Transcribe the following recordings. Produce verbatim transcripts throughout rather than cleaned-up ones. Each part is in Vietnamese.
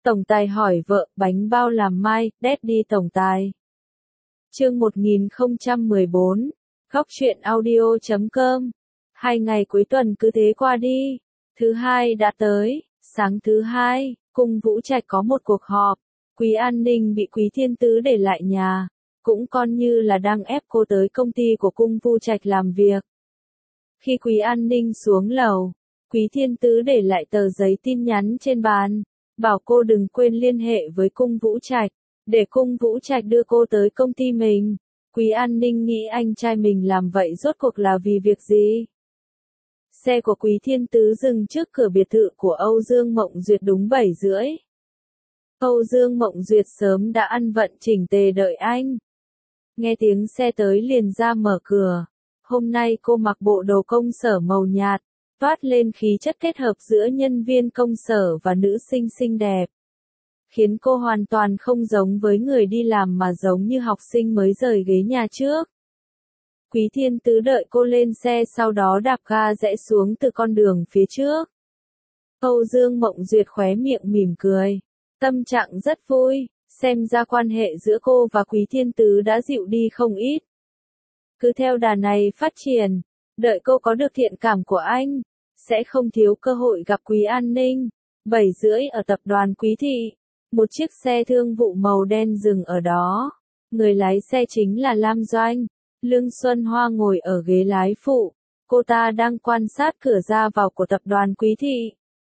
Tổng tài hỏi vợ, bánh bao làm mai, Daddy tổng tài. Chương một nghìn không trăm mười bốn, góc truyện audio chấm com. Hai ngày cuối tuần cứ thế qua đi. Thứ hai đã tới, sáng thứ hai, cung Vũ Trạch có một cuộc họp. Quý An Ninh bị Quý Thiên Tứ để lại nhà, cũng coi như là đang ép cô tới công ty của cung Vũ Trạch làm việc. Khi Quý An Ninh xuống lầu, Quý Thiên Tứ để lại tờ giấy tin nhắn trên bàn, bảo cô đừng quên liên hệ với cung Vũ Trạch, để cung Vũ Trạch đưa cô tới công ty mình. Quý An Ninh nghĩ anh trai mình làm vậy rốt cuộc là vì việc gì? Xe của Quý Thiên Tứ dừng trước cửa biệt thự của Âu Dương Mộng Duyệt đúng bảy rưỡi. Âu Dương Mộng Duyệt sớm đã ăn vận chỉnh tề đợi anh. Nghe tiếng xe tới liền ra mở cửa. Hôm nay cô mặc bộ đồ công sở màu nhạt, toát lên khí chất kết hợp giữa nhân viên công sở và nữ sinh xinh đẹp, khiến cô hoàn toàn không giống với người đi làm mà giống như học sinh mới rời ghế nhà trước. Quý Thiên Tứ đợi cô lên xe, sau đó đạp ga rẽ xuống từ con đường phía trước. Âu Dương Mộng Duyệt khóe miệng mỉm cười, tâm trạng rất vui, xem ra quan hệ giữa cô và Quý Thiên Tứ đã dịu đi không ít. Cứ theo đà này phát triển, đợi cô có được thiện cảm của anh, sẽ không thiếu cơ hội gặp Quý An Ninh. Bảy rưỡi ở tập đoàn Quý Thị, một chiếc xe thương vụ màu đen dừng ở đó. Người lái xe chính là Lam Doanh. Lương Xuân Hoa ngồi ở ghế lái phụ, cô ta đang quan sát cửa ra vào của tập đoàn Quý Thị.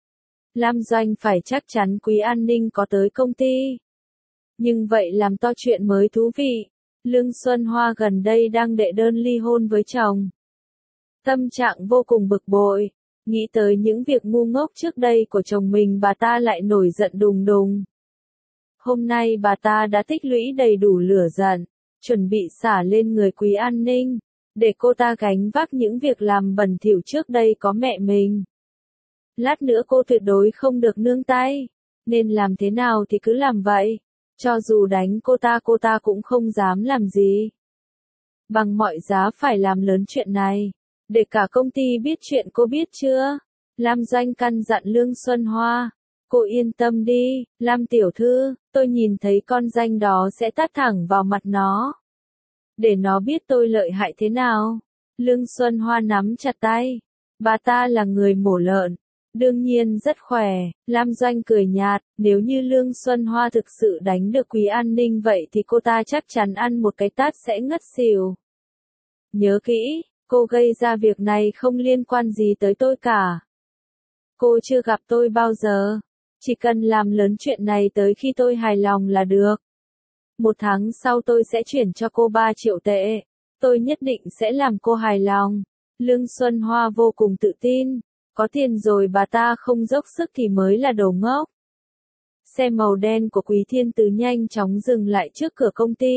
Lam Doanh phải chắc chắn Quý An Ninh có tới công ty. Nhưng vậy làm to chuyện mới thú vị. Lương Xuân Hoa gần đây đang đệ đơn ly hôn với chồng. Tâm trạng vô cùng bực bội, nghĩ tới những việc ngu ngốc trước đây của chồng mình, bà ta lại nổi giận đùng đùng. Hôm nay bà ta đã tích lũy đầy đủ lửa giận, chuẩn bị xả lên người Quý An Ninh, để cô ta gánh vác những việc làm bẩn thỉu trước đây có mẹ mình. Lát nữa cô tuyệt đối không được nương tay, nên làm thế nào thì cứ làm vậy. Cho dù đánh cô ta, cô ta cũng không dám làm gì. Bằng mọi giá phải làm lớn chuyện này, để cả công ty biết chuyện, cô biết chưa? Lam Doanh căn dặn Lương Xuân Hoa. Cô yên tâm đi, Lam tiểu thư, tôi nhìn thấy con danh đó sẽ tát thẳng vào mặt nó, để nó biết tôi lợi hại thế nào. Lương Xuân Hoa nắm chặt tay. Bà ta là người mổ lợn, đương nhiên rất khỏe. Lam Doanh cười nhạt, nếu như Lương Xuân Hoa thực sự đánh được Quý An Ninh vậy thì cô ta chắc chắn ăn một cái tát sẽ ngất xỉu. Nhớ kỹ, cô gây ra việc này không liên quan gì tới tôi cả. Cô chưa gặp tôi bao giờ, chỉ cần làm lớn chuyện này tới khi tôi hài lòng là được. Một tháng sau tôi sẽ chuyển cho cô ba triệu tệ, tôi nhất định sẽ làm cô hài lòng. Lương Xuân Hoa vô cùng tự tin, có tiền rồi bà ta không dốc sức thì mới là đồ ngốc. Xe màu đen của Quý Thiên Tứ nhanh chóng dừng lại trước cửa công ty.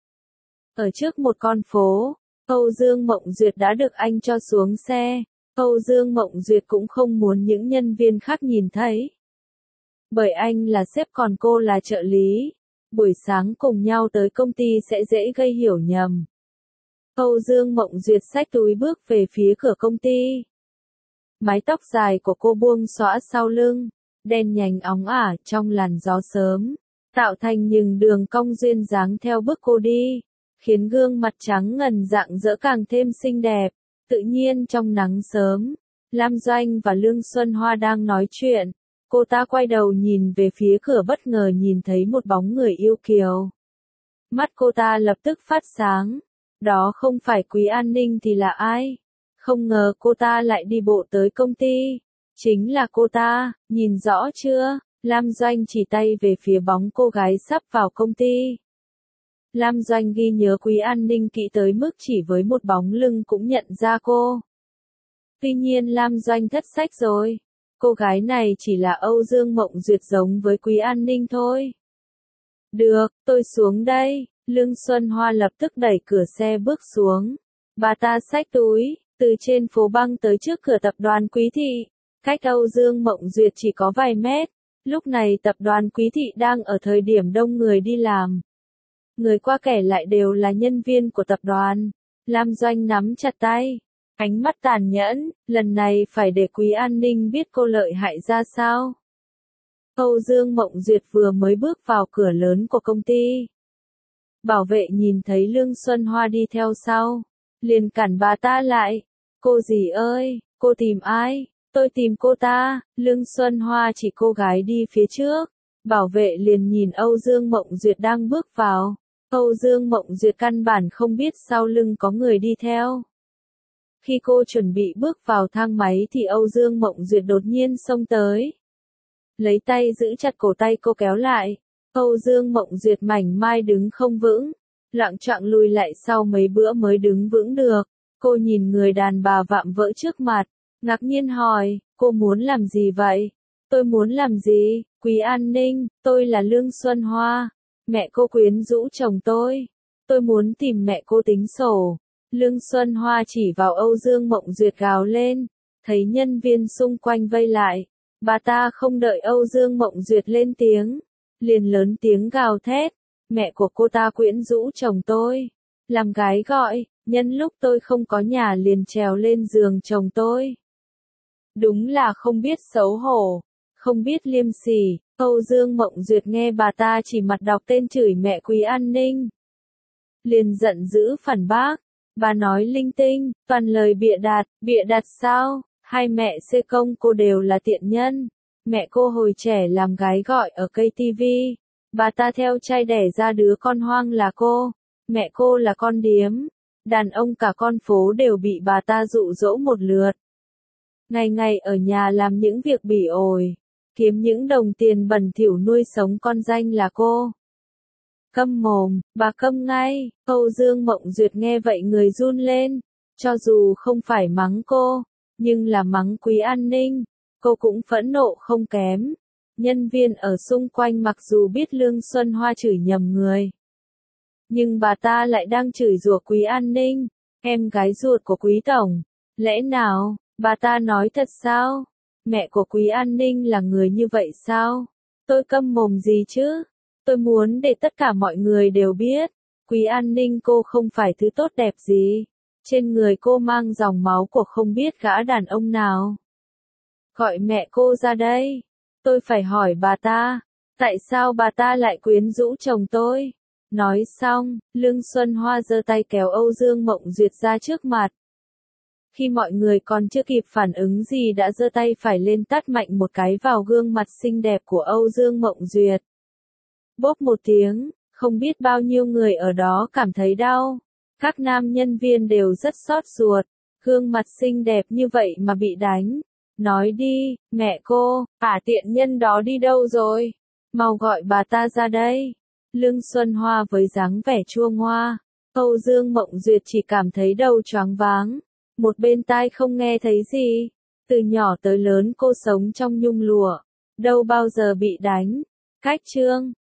Ở trước một con phố, Âu Dương Mộng Duyệt đã được anh cho xuống xe. Âu Dương Mộng Duyệt cũng không muốn những nhân viên khác nhìn thấy, bởi anh là sếp còn cô là trợ lý. Buổi sáng cùng nhau tới công ty sẽ dễ gây hiểu nhầm. Âu Dương Mộng Duyệt xách túi bước về phía cửa công ty. Mái tóc dài của cô buông xõa sau lưng, đen nhánh óng ả trong làn gió sớm, tạo thành những đường cong duyên dáng theo bước cô đi, khiến gương mặt trắng ngần rạng rỡ càng thêm xinh đẹp. Tự nhiên trong nắng sớm, Lam Doanh và Lương Xuân Hoa đang nói chuyện. Cô ta quay đầu nhìn về phía cửa, bất ngờ nhìn thấy một bóng người yêu kiều. Mắt cô ta lập tức phát sáng. Đó không phải Quý An Ninh thì là ai? Không ngờ cô ta lại đi bộ tới công ty. Chính là cô ta, nhìn rõ chưa? Lam Doanh chỉ tay về phía bóng cô gái sắp vào công ty. Lam Doanh ghi nhớ Quý An Ninh kỹ tới mức chỉ với một bóng lưng cũng nhận ra cô. Tuy nhiên Lam Doanh thất sách rồi. Cô gái này chỉ là Âu Dương Mộng Duyệt giống với Quý An Ninh thôi. Được, tôi xuống đây. Lương Xuân Hoa lập tức đẩy cửa xe bước xuống. Bà ta xách túi, từ trên phố băng tới trước cửa tập đoàn Quý Thị. Cách Âu Dương Mộng Duyệt chỉ có vài mét. Lúc này tập đoàn Quý Thị đang ở thời điểm đông người đi làm. Người qua kẻ lại đều là nhân viên của tập đoàn. Lam Doanh nắm chặt tay, ánh mắt tàn nhẫn, lần này phải để Quý An Ninh biết cô lợi hại ra sao. Âu Dương Mộng Duyệt vừa mới bước vào cửa lớn của công ty. Bảo vệ nhìn thấy Lương Xuân Hoa đi theo sau, liền cản bà ta lại. Cô dì ơi, cô tìm ai? Tôi tìm cô ta. Lương Xuân Hoa chỉ cô gái đi phía trước. Bảo vệ liền nhìn Âu Dương Mộng Duyệt đang bước vào. Âu Dương Mộng Duyệt căn bản không biết sau lưng có người đi theo. Khi cô chuẩn bị bước vào thang máy thì Âu Dương Mộng Duyệt đột nhiên xông tới. Lấy tay giữ chặt cổ tay cô kéo lại. Âu Dương Mộng Duyệt mảnh mai đứng không vững, loạng choạng lùi lại sau mấy bữa mới đứng vững được. Cô nhìn người đàn bà vạm vỡ trước mặt, ngạc nhiên hỏi, cô muốn làm gì vậy? Tôi muốn làm gì? Quý An Ninh, tôi là Lương Xuân Hoa. Mẹ cô quyến rũ chồng tôi. Tôi muốn tìm mẹ cô tính sổ. Lương Xuân Hoa chỉ vào Âu Dương Mộng Duyệt gào lên, thấy nhân viên xung quanh vây lại. Bà ta không đợi Âu Dương Mộng Duyệt lên tiếng, liền lớn tiếng gào thét, mẹ của cô ta quyến rũ chồng tôi, làm gái gọi, nhân lúc tôi không có nhà liền trèo lên giường chồng tôi. Đúng là không biết xấu hổ, không biết liêm sỉ. Âu Dương Mộng Duyệt nghe bà ta chỉ mặt đọc tên chửi mẹ Quý An Ninh, liền giận dữ phản bác, bà nói linh tinh, toàn lời bịa đặt, bịa đặt sao? Hai mẹ xê công cô đều là tiện nhân. Mẹ cô hồi trẻ làm gái gọi ở cây ti vi. Bà ta theo trai đẻ ra đứa con hoang là cô. Mẹ cô là con điếm. Đàn ông cả con phố đều bị bà ta dụ dỗ một lượt. Ngày ngày ở nhà làm những việc bỉ ổi, kiếm những đồng tiền bẩn thỉu nuôi sống con danh là cô. Câm mồm, bà câm ngay. Âu Dương Mộng Duyệt nghe vậy người run lên. Cho dù không phải mắng cô, nhưng là mắng Quý An Ninh, cô cũng phẫn nộ không kém. Nhân viên ở xung quanh mặc dù biết Lương Xuân Hoa chửi nhầm người, nhưng bà ta lại đang chửi rủa Quý An Ninh, em gái ruột của Quý Tổng. Lẽ nào, bà ta nói thật sao? Mẹ của Quý An Ninh là người như vậy sao? Tôi câm mồm gì chứ? Tôi muốn để tất cả mọi người đều biết, Quý An Ninh cô không phải thứ tốt đẹp gì. Trên người cô mang dòng máu của không biết gã đàn ông nào. Gọi mẹ cô ra đây. Tôi phải hỏi bà ta, tại sao bà ta lại quyến rũ chồng tôi? Nói xong, Lương Xuân Hoa giơ tay kéo Âu Dương Mộng Duyệt ra trước mặt. Khi mọi người còn chưa kịp phản ứng gì đã giơ tay phải lên tát mạnh một cái vào gương mặt xinh đẹp của Âu Dương Mộng Duyệt. Bốp một tiếng, không biết bao nhiêu người ở đó cảm thấy đau. Các nam nhân viên đều rất xót ruột, gương mặt xinh đẹp như vậy mà bị đánh. Nói đi, mẹ cô, ả tiện nhân đó đi đâu rồi? Mau gọi bà ta ra đây. Lương Xuân Hoa với dáng vẻ chua ngoa. Âu Dương Mộng Duyệt chỉ cảm thấy đầu choáng váng. Một bên tai không nghe thấy gì. Từ nhỏ tới lớn cô sống trong nhung lụa, đâu bao giờ bị đánh. Cách chương